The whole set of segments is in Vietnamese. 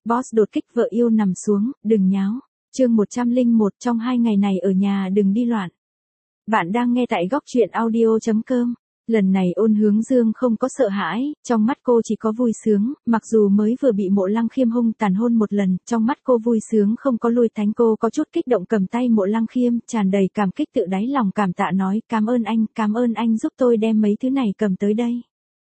Boss đột kích vợ yêu nằm xuống, đừng nháo. Chương 101 trong 2 ngày này ở nhà đừng đi loạn. Bạn đang nghe tại góc truyện audio.com. Lần này Ôn Hướng Dương không có sợ hãi, trong mắt cô chỉ có vui sướng, mặc dù mới vừa bị Mộ Lăng Khiêm hung tàn hôn một lần, trong mắt cô vui sướng không có lui thánh, cô có chút kích động cầm tay Mộ Lăng Khiêm, tràn đầy cảm kích tự đáy lòng cảm tạ nói, cảm ơn anh giúp tôi đem mấy thứ này cầm tới đây.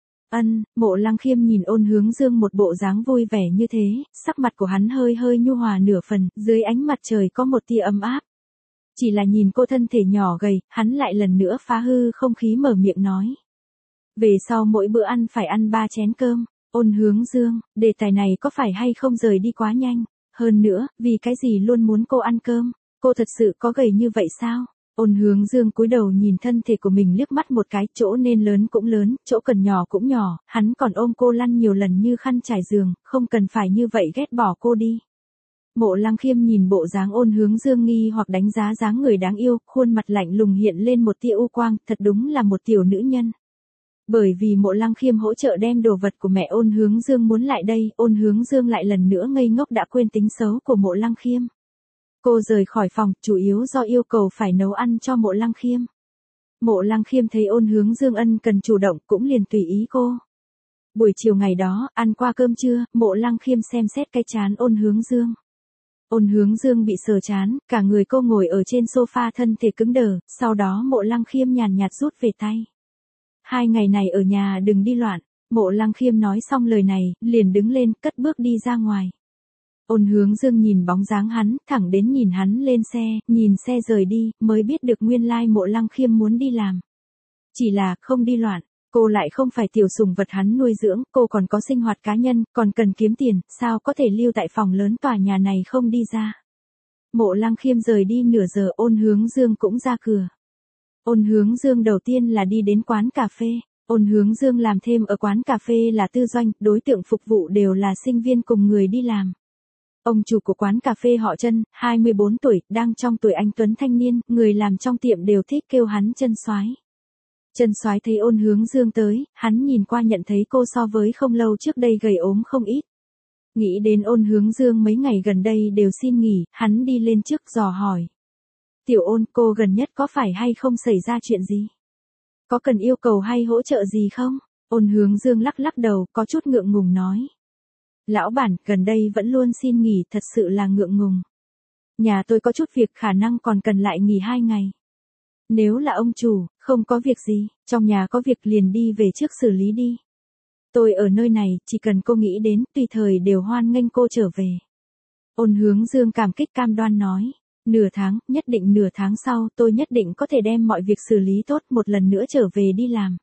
Mộ Lăng Khiêm nhìn Ôn Hướng Dương một bộ dáng vui vẻ như thế, sắc mặt của hắn hơi nhu hòa nửa phần, dưới ánh mặt trời có một tia ấm áp. Chỉ là nhìn cô thân thể nhỏ gầy, hắn lại lần nữa phá hư không khí mở miệng nói. Về sau mỗi bữa ăn phải ăn 3 chén cơm. Ôn Hướng Dương, đề tài này có phải hay không rời đi quá nhanh? Hơn nữa, vì cái gì luôn muốn cô ăn cơm? Cô thật sự có gầy như vậy sao? Ôn Hướng Dương cúi đầu nhìn thân thể của mình liếc mắt một cái, chỗ nên lớn cũng lớn, chỗ cần nhỏ cũng nhỏ, hắn còn ôm cô lăn nhiều lần như khăn trải giường, không cần phải như vậy ghét bỏ cô đi. Mộ Lăng Khiêm nhìn bộ dáng Ôn Hướng Dương nghi hoặc đánh giá dáng người đáng yêu, khuôn mặt lạnh lùng hiện lên một tia u quang, thật đúng là một tiểu nữ nhân. Bởi vì Mộ Lăng Khiêm hỗ trợ đem đồ vật của mẹ Ôn Hướng Dương muốn lại đây, Ôn Hướng Dương lại lần nữa ngây ngốc đã quên tính xấu của Mộ Lăng Khiêm. Cô rời khỏi phòng, chủ yếu do yêu cầu phải nấu ăn cho Mộ Lăng Khiêm. Mộ Lăng Khiêm thấy Ôn Hướng Dương ân cần chủ động, cũng liền tùy ý cô. Buổi chiều ngày đó, ăn qua cơm trưa, Mộ Lăng Khiêm xem xét cái trán Ôn Hướng Dương. Ôn Hướng Dương bị sờ trán, cả người cô ngồi ở trên sofa thân thể cứng đờ, sau đó Mộ Lăng Khiêm nhàn nhạt rút về tay. 2 ngày này ở nhà đừng đi loạn. Mộ Lăng Khiêm nói xong lời này, liền đứng lên, cất bước đi ra ngoài. Ôn Hướng Dương nhìn bóng dáng hắn, thẳng đến nhìn hắn lên xe, nhìn xe rời đi, mới biết được nguyên lai Mộ Lăng Khiêm muốn đi làm. Chỉ là, không đi loạn, cô lại không phải tiểu sủng vật hắn nuôi dưỡng, cô còn có sinh hoạt cá nhân, còn cần kiếm tiền, sao có thể lưu tại phòng lớn tòa nhà này không đi ra. Mộ Lăng Khiêm rời đi nửa giờ, Ôn Hướng Dương cũng ra cửa. Ôn Hướng Dương đầu tiên là đi đến quán cà phê. Ôn Hướng Dương làm thêm ở quán cà phê là tư doanh, đối tượng phục vụ đều là sinh viên cùng người đi làm. Ông chủ của quán cà phê họ Trân, 24 tuổi, đang trong tuổi anh tuấn thanh niên, người làm trong tiệm đều thích kêu hắn Trân soái. Trân soái thấy Ôn Hướng Dương tới, hắn nhìn qua nhận thấy cô so với không lâu trước đây gầy ốm không ít. Nghĩ đến Ôn Hướng Dương mấy ngày gần đây đều xin nghỉ, hắn đi lên trước dò hỏi. Tiểu Ôn, cô gần nhất có phải hay không xảy ra chuyện gì? Có cần yêu cầu hay hỗ trợ gì không? Ôn Hướng Dương lắc đầu, có chút ngượng ngùng nói. Lão bản, gần đây vẫn luôn xin nghỉ, thật sự là ngượng ngùng. Nhà tôi có chút việc, khả năng còn cần lại nghỉ 2 ngày. Nếu là ông chủ, không có việc gì, trong nhà có việc liền đi về trước xử lý đi. Tôi ở nơi này, chỉ cần cô nghĩ đến, tùy thời đều hoan nghênh cô trở về. Ôn Hướng Dương cảm kích cam đoan nói. Nửa tháng, nhất định nửa tháng sau, tôi nhất định có thể đem mọi việc xử lý tốt, một lần nữa trở về đi làm.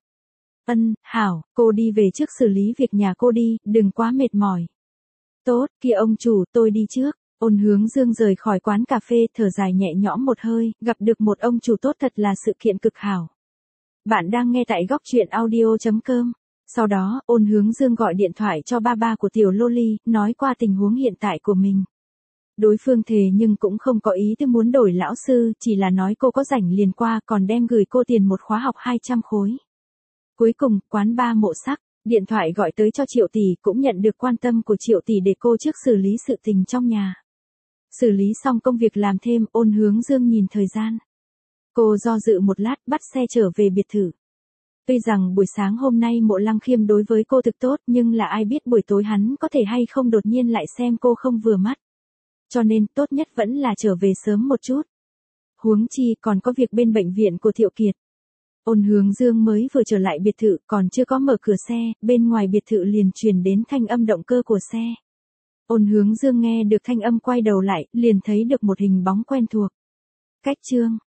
Hảo, cô đi về trước xử lý việc nhà cô đi, đừng quá mệt mỏi. Tốt, kia ông chủ, tôi đi trước. Ôn Hướng Dương rời khỏi quán cà phê, thở dài nhẹ nhõm một hơi, gặp được một ông chủ tốt thật là sự kiện cực hảo. Bạn đang nghe tại góc truyện audio.com. Sau đó, Ôn Hướng Dương gọi điện thoại cho ba của tiểu Loli, nói qua tình huống hiện tại của mình. Đối phương thề nhưng cũng không có ý tư muốn đổi lão sư, chỉ là nói cô có rảnh liền qua, còn đem gửi cô tiền một khóa học 200 khối. Cuối cùng, quán ba Mộ Sắc, điện thoại gọi tới cho Triệu tỷ, cũng nhận được quan tâm của Triệu tỷ để cô trước xử lý sự tình trong nhà. Xử lý xong công việc làm thêm, Ôn Hướng Dương nhìn thời gian. Cô do dự một lát, bắt xe trở về biệt thự. Tuy rằng buổi sáng hôm nay Mộ Lăng Khiêm đối với cô thực tốt, nhưng là ai biết buổi tối hắn có thể hay không đột nhiên lại xem cô không vừa mắt. Cho nên, tốt nhất vẫn là trở về sớm một chút. Huống chi, còn có việc bên bệnh viện của Thiệu Kiệt. Ôn Hướng Dương mới vừa trở lại biệt thự, còn chưa có mở cửa xe, bên ngoài biệt thự liền truyền đến thanh âm động cơ của xe. Ôn Hướng Dương nghe được thanh âm quay đầu lại, liền thấy được một hình bóng quen thuộc. Cách Trương,